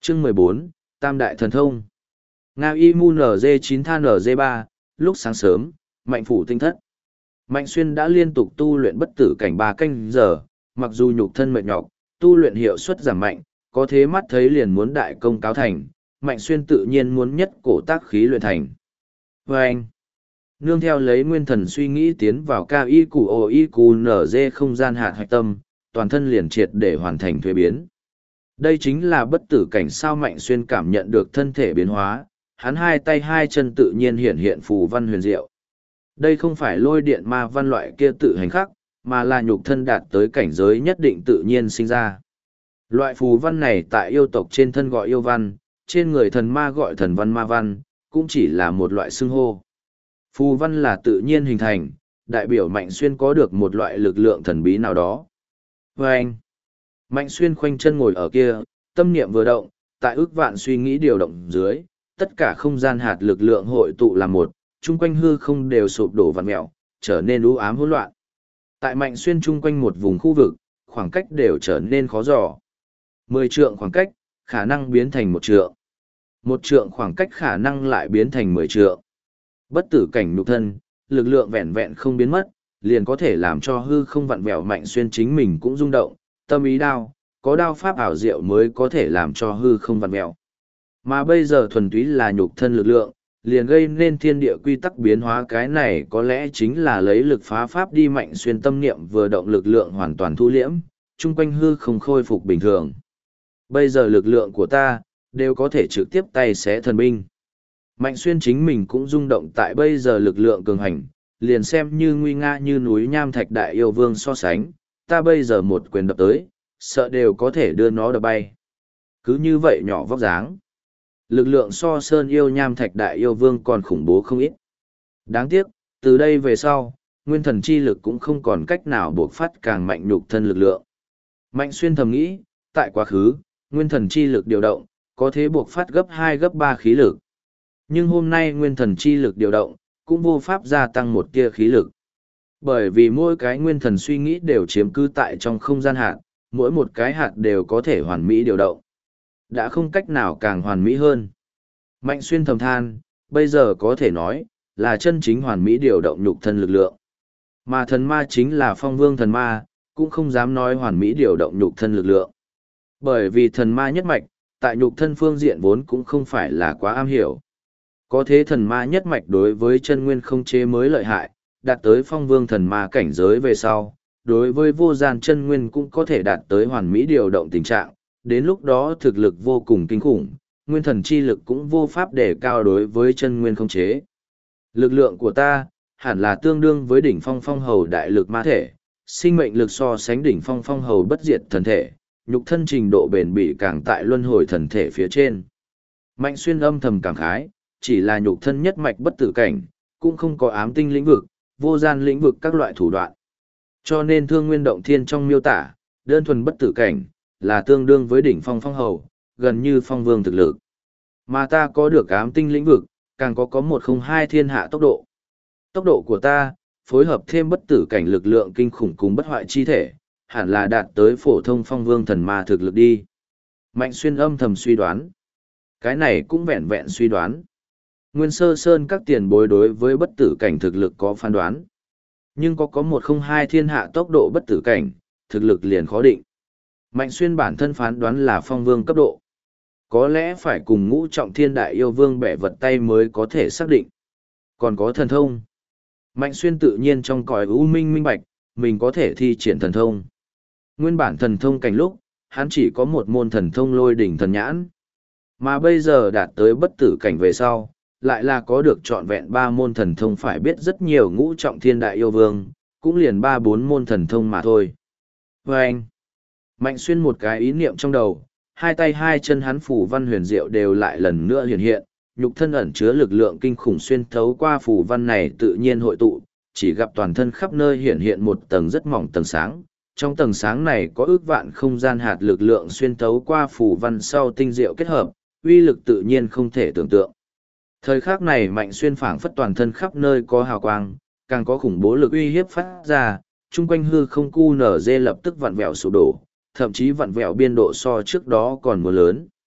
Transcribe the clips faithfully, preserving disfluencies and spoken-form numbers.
Chương mười bốn, Tam Đại Thần Thông. Nga I Mu N G chín Tha N G ba, lúc sáng sớm, Mạnh Phủ tinh thất. Mạnh Xuyên đã liên tục tu luyện bất tử cảnh ba canh giờ, mặc dù nhục thân mệt nhọc, tu luyện hiệu suất giảm mạnh, có thế mắt thấy liền muốn đại công cáo thành, Mạnh Xuyên tự nhiên muốn nhất cổ tác khí luyện thành. Và anh, nương theo lấy nguyên thần suy nghĩ tiến vào ca y củ ồ y cù nở dê không gian hạt hạch tâm, toàn thân liền triệt để hoàn thành thuế biến. Đây chính là bất tử cảnh sao Mạnh Xuyên cảm nhận được thân thể biến hóa, hắn hai tay hai chân tự nhiên hiện hiện phù văn huyền diệu. Đây không phải lôi điện ma văn loại kia tự hành khắc, mà là nhục thân đạt tới cảnh giới nhất định tự nhiên sinh ra. Loại phù văn này tại yêu tộc trên thân gọi yêu văn, trên người thần ma gọi thần văn ma văn, cũng chỉ là một loại xưng hô. Phù văn là tự nhiên hình thành, đại biểu Mạnh Xuyên có được một loại lực lượng thần bí nào đó. Và anh, Mạnh Xuyên khoanh chân ngồi ở kia, tâm niệm vừa động, tại ước vạn suy nghĩ điều động dưới, tất cả không gian hạt lực lượng hội tụ làm một, chung quanh hư không đều sụp đổ vặn mẹo, trở nên u ám hỗn loạn. Tại Mạnh Xuyên chung quanh một vùng khu vực, khoảng cách đều trở nên khó dò. Mười trượng khoảng cách, khả năng biến thành một trượng. Một trượng khoảng cách khả năng lại biến thành mười trượng. Bất tử cảnh nhục thân, lực lượng vẹn vẹn không biến mất, liền có thể làm cho hư không vặn vẹo. Mạnh Xuyên chính mình cũng rung động, tâm ý đao, có đao pháp ảo diệu mới có thể làm cho hư không vặn vẹo. Mà bây giờ thuần túy là nhục thân lực lượng, liền gây nên thiên địa quy tắc biến hóa, cái này có lẽ chính là lấy lực phá pháp đi. Mạnh Xuyên tâm niệm vừa động, lực lượng hoàn toàn thu liễm, chung quanh hư không khôi phục bình thường. Bây giờ lực lượng của ta, đều có thể trực tiếp tay xé thần binh. Mạnh Xuyên chính mình cũng rung động tại bây giờ lực lượng cường hành, liền xem như nguy nga như núi nham thạch đại yêu vương so sánh, ta bây giờ một quyền đập tới, sợ đều có thể đưa nó đập bay. Cứ như vậy nhỏ vóc dáng. Lực lượng so sơn yêu nham thạch đại yêu vương còn khủng bố không ít. Đáng tiếc, từ đây về sau, nguyên thần chi lực cũng không còn cách nào buộc phát càng mạnh nhục thân lực lượng. Mạnh Xuyên thầm nghĩ, tại quá khứ, nguyên thần chi lực điều động, có thể buộc phát gấp hai gấp ba khí lực. Nhưng hôm nay nguyên thần chi lực điều động, cũng vô pháp gia tăng một tia khí lực. Bởi vì mỗi cái nguyên thần suy nghĩ đều chiếm cứ tại trong không gian hạt, mỗi một cái hạt đều có thể hoàn mỹ điều động. Đã không cách nào càng hoàn mỹ hơn. Mạnh Xuyên thầm than, bây giờ có thể nói, là chân chính hoàn mỹ điều động nhục thân lực lượng. Mà thần ma chính là phong vương thần ma, cũng không dám nói hoàn mỹ điều động nhục thân lực lượng. Bởi vì thần ma nhất mạch, tại nhục thân phương diện vốn cũng không phải là quá am hiểu. Có thế thần ma nhất mạch đối với chân nguyên không chế mới lợi hại, đạt tới phong vương thần ma cảnh giới về sau, đối với vô gian chân nguyên cũng có thể đạt tới hoàn mỹ điều động tình trạng, đến lúc đó thực lực vô cùng kinh khủng, nguyên thần chi lực cũng vô pháp để cao đối với chân nguyên không chế. Lực lượng của ta, hẳn là tương đương với đỉnh phong phong hầu đại lực ma thể, sinh mệnh lực so sánh đỉnh phong phong hầu bất diệt thần thể, nhục thân trình độ bền bỉ càng tại luân hồi thần thể phía trên. Mạnh Xuyên âm thầm cảm khái, chỉ là nhục thân nhất mạch bất tử cảnh, cũng không có ám tinh lĩnh vực, vô gian lĩnh vực các loại thủ đoạn. Cho nên Thương Nguyên Động Thiên trong miêu tả, đơn thuần bất tử cảnh, là tương đương với đỉnh phong phong hầu, gần như phong vương thực lực. Mà ta có được ám tinh lĩnh vực, càng có có một không hai thiên hạ tốc độ. Tốc độ của ta, phối hợp thêm bất tử cảnh lực lượng kinh khủng cùng bất hoại chi thể, hẳn là đạt tới phổ thông phong vương thần ma thực lực đi. Mạnh Xuyên âm thầm suy đoán. Cái này cũng vẹn vẹn suy đoán. Nguyên Sơ Sơn các tiền bối đối với bất tử cảnh thực lực có phán đoán. Nhưng có có một không hai thiên hạ tốc độ bất tử cảnh, thực lực liền khó định. Mạnh Xuyên bản thân phán đoán là phong vương cấp độ. Có lẽ phải cùng ngũ trọng thiên đại yêu vương bẻ vật tay mới có thể xác định. Còn có thần thông. Mạnh Xuyên tự nhiên trong cõi u minh minh bạch, mình có thể thi triển thần thông. Nguyên bản thần thông cảnh lúc, hắn chỉ có một môn thần thông lôi đỉnh thần nhãn. Mà bây giờ đạt tới bất tử cảnh về sau, lại là có được trọn vẹn ba môn thần thông, phải biết rất nhiều ngũ trọng thiên đại yêu vương, cũng liền ba bốn môn thần thông mà thôi. Và anh, Mạnh Xuyên một cái ý niệm trong đầu, hai tay hai chân hắn phù văn huyền diệu đều lại lần nữa hiện hiện, nhục thân ẩn chứa lực lượng kinh khủng xuyên thấu qua phù văn này tự nhiên hội tụ, chỉ gặp toàn thân khắp nơi hiện hiện một tầng rất mỏng tầng sáng. Trong tầng sáng này có ước vạn không gian hạt lực lượng xuyên thấu qua phù văn sau tinh diệu kết hợp, uy lực tự nhiên không thể tưởng tượng. Thời khắc này Mạnh Xuyên phảng phất toàn thân khắp nơi có hào quang, càng có khủng bố lực uy hiếp phát ra, chung quanh hư không cu nở dê lập tức vặn vẹo sụp đổ, thậm chí vặn vẹo biên độ so trước đó còn mưa lớn.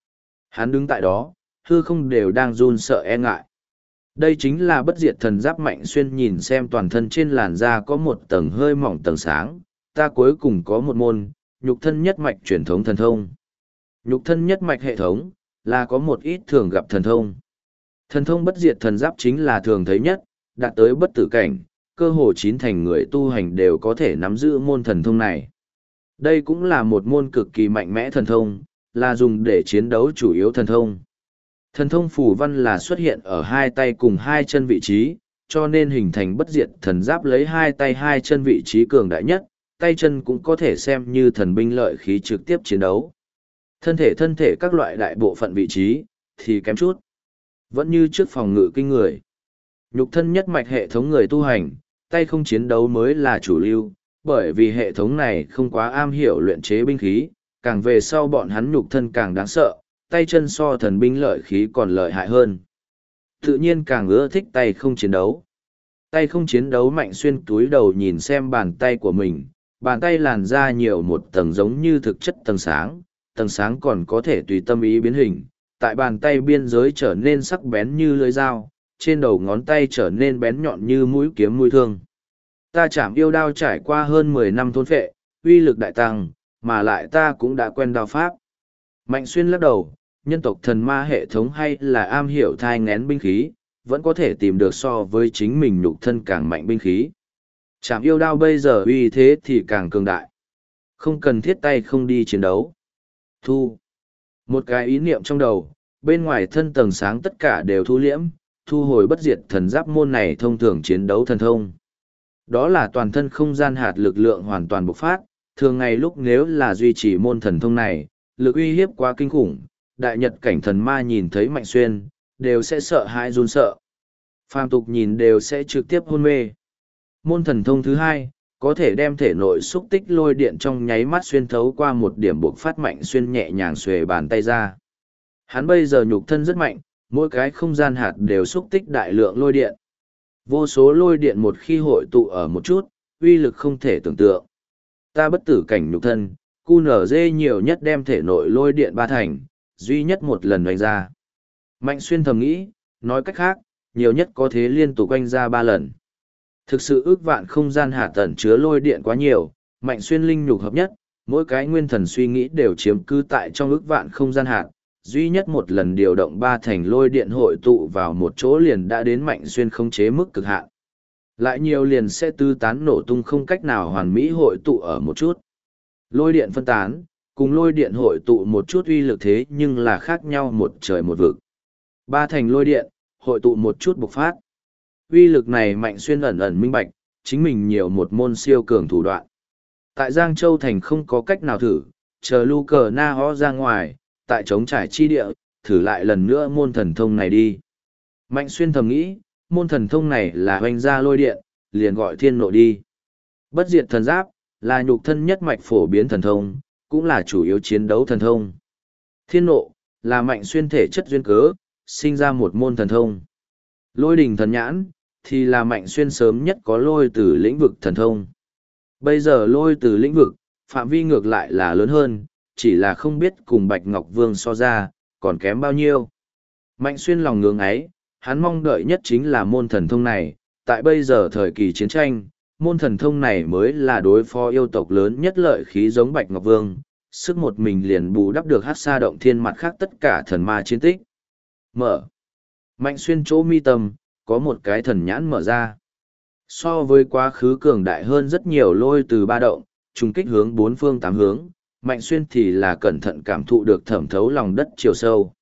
Hắn đứng tại đó, hư không đều đang run sợ e ngại. Đây chính là bất diệt thần giáp. Mạnh Xuyên nhìn xem toàn thân trên làn da có một tầng hơi mỏng tầng sáng, ta cuối cùng có một môn, nhục thân nhất mạch truyền thống thần thông. Nhục thân nhất mạch hệ thống, là có một ít thường gặp thần thông. Thần thông bất diệt thần giáp chính là thường thấy nhất, đạt tới bất tử cảnh, cơ hồ chín thành người tu hành đều có thể nắm giữ môn thần thông này. Đây cũng là một môn cực kỳ mạnh mẽ thần thông, là dùng để chiến đấu chủ yếu thần thông. Thần thông phù văn là xuất hiện ở hai tay cùng hai chân vị trí, cho nên hình thành bất diệt thần giáp lấy hai tay hai chân vị trí cường đại nhất, tay chân cũng có thể xem như thần binh lợi khí trực tiếp chiến đấu. Thân thể thân thể các loại đại bộ phận vị trí, thì kém chút. Vẫn như trước phòng ngự kinh người. Nhục thân nhất mạch hệ thống người tu hành, tay không chiến đấu mới là chủ lưu, bởi vì hệ thống này không quá am hiểu luyện chế binh khí, càng về sau bọn hắn nhục thân càng đáng sợ, tay chân so thần binh lợi khí còn lợi hại hơn. Tự nhiên càng ưa thích tay không chiến đấu. Tay không chiến đấu. Mạnh Xuyên túi đầu nhìn xem bàn tay của mình, bàn tay làn ra nhiều một tầng giống như thực chất tầng sáng, tầng sáng còn có thể tùy tâm ý biến hình, tại bàn tay biên giới trở nên sắc bén như lưỡi dao, trên đầu ngón tay trở nên bén nhọn như mũi kiếm mũi thương. Ta chạm yêu đao trải qua hơn mười năm thôn phệ, uy lực đại tăng, mà lại ta cũng đã quen đao pháp. Mạnh Xuyên lắc đầu, nhân tộc thần ma hệ thống hay là am hiểu thai ngén binh khí, vẫn có thể tìm được so với chính mình nhục thân càng mạnh binh khí. Chạm yêu đao bây giờ uy thế thì càng cường đại. Không cần thiết tay không đi chiến đấu. Thu. Một cái ý niệm trong đầu, bên ngoài thân tầng sáng tất cả đều thu liễm, thu hồi bất diệt thần giáp. Môn này thông thường chiến đấu thần thông. Đó là toàn thân không gian hạt lực lượng hoàn toàn bộc phát, thường ngày lúc nếu là duy trì môn thần thông này, lực uy hiếp quá kinh khủng, đại nhật cảnh thần ma nhìn thấy Mạnh Xuyên, đều sẽ sợ hãi run sợ. Phàm tục nhìn đều sẽ trực tiếp hôn mê. Môn thần thông thứ hai, có thể đem thể nội xúc tích lôi điện trong nháy mắt xuyên thấu qua một điểm buộc phát. Mạnh Xuyên nhẹ nhàng xuề bàn tay ra. Hắn bây giờ nhục thân rất mạnh, mỗi cái không gian hạt đều xúc tích đại lượng lôi điện. Vô số lôi điện một khi hội tụ ở một chút, uy lực không thể tưởng tượng. Ta bất tử cảnh nhục thân, cu nở dê nhiều nhất đem thể nội lôi điện ba thành, duy nhất một lần đánh ra. Mạnh Xuyên thầm nghĩ, nói cách khác, nhiều nhất có thể liên tục oanh ra ba lần. Thực sự ước vạn không gian hạt tẩn chứa lôi điện quá nhiều, Mạnh Xuyên linh nhục hợp nhất, mỗi cái nguyên thần suy nghĩ đều chiếm cư tại trong ước vạn không gian hạt, duy nhất một lần điều động ba thành lôi điện hội tụ vào một chỗ liền đã đến Mạnh Xuyên khống chế mức cực hạn. Lại nhiều liền sẽ tư tán nổ tung, không cách nào hoàn mỹ hội tụ ở một chút. Lôi điện phân tán, cùng lôi điện hội tụ một chút uy lực thế nhưng là khác nhau một trời một vực. Ba thành lôi điện, hội tụ một chút bộc phát. Uy lực này Mạnh Xuyên ẩn ẩn minh bạch, chính mình nhiều một môn siêu cường thủ đoạn. Tại Giang Châu Thành không có cách nào thử, chờ lưu cờ na ho ra ngoài, tại trống trải chi địa, thử lại lần nữa môn thần thông này đi. Mạnh Xuyên thầm nghĩ, môn thần thông này là hoành ra lôi điện, liền gọi thiên nộ đi. Bất diệt thần giáp, là nhục thân nhất mạch phổ biến thần thông, cũng là chủ yếu chiến đấu thần thông. Thiên nộ, là Mạnh Xuyên thể chất duyên cớ, sinh ra một môn thần thông. Lôi đình thần nhãn, thì là Mạnh Xuyên sớm nhất có lôi từ lĩnh vực thần thông. Bây giờ lôi từ lĩnh vực, phạm vi ngược lại là lớn hơn, chỉ là không biết cùng Bạch Ngọc Vương so ra, còn kém bao nhiêu. Mạnh Xuyên lòng ngưỡng ấy, hắn mong đợi nhất chính là môn thần thông này, tại bây giờ thời kỳ chiến tranh, môn thần thông này mới là đối phó yêu tộc lớn nhất lợi khí giống Bạch Ngọc Vương, sức một mình liền bù đắp được Hắc Sa động thiên mặt khác tất cả thần ma chiến tích. Mở. Mạnh Xuyên chỗ mi tâm, có một cái thần nhãn mở ra. So với quá khứ cường đại hơn rất nhiều lôi từ ba động, trùng kích hướng bốn phương tám hướng, Mạnh Xuyên thì là cẩn thận cảm thụ được thẩm thấu lòng đất chiều sâu.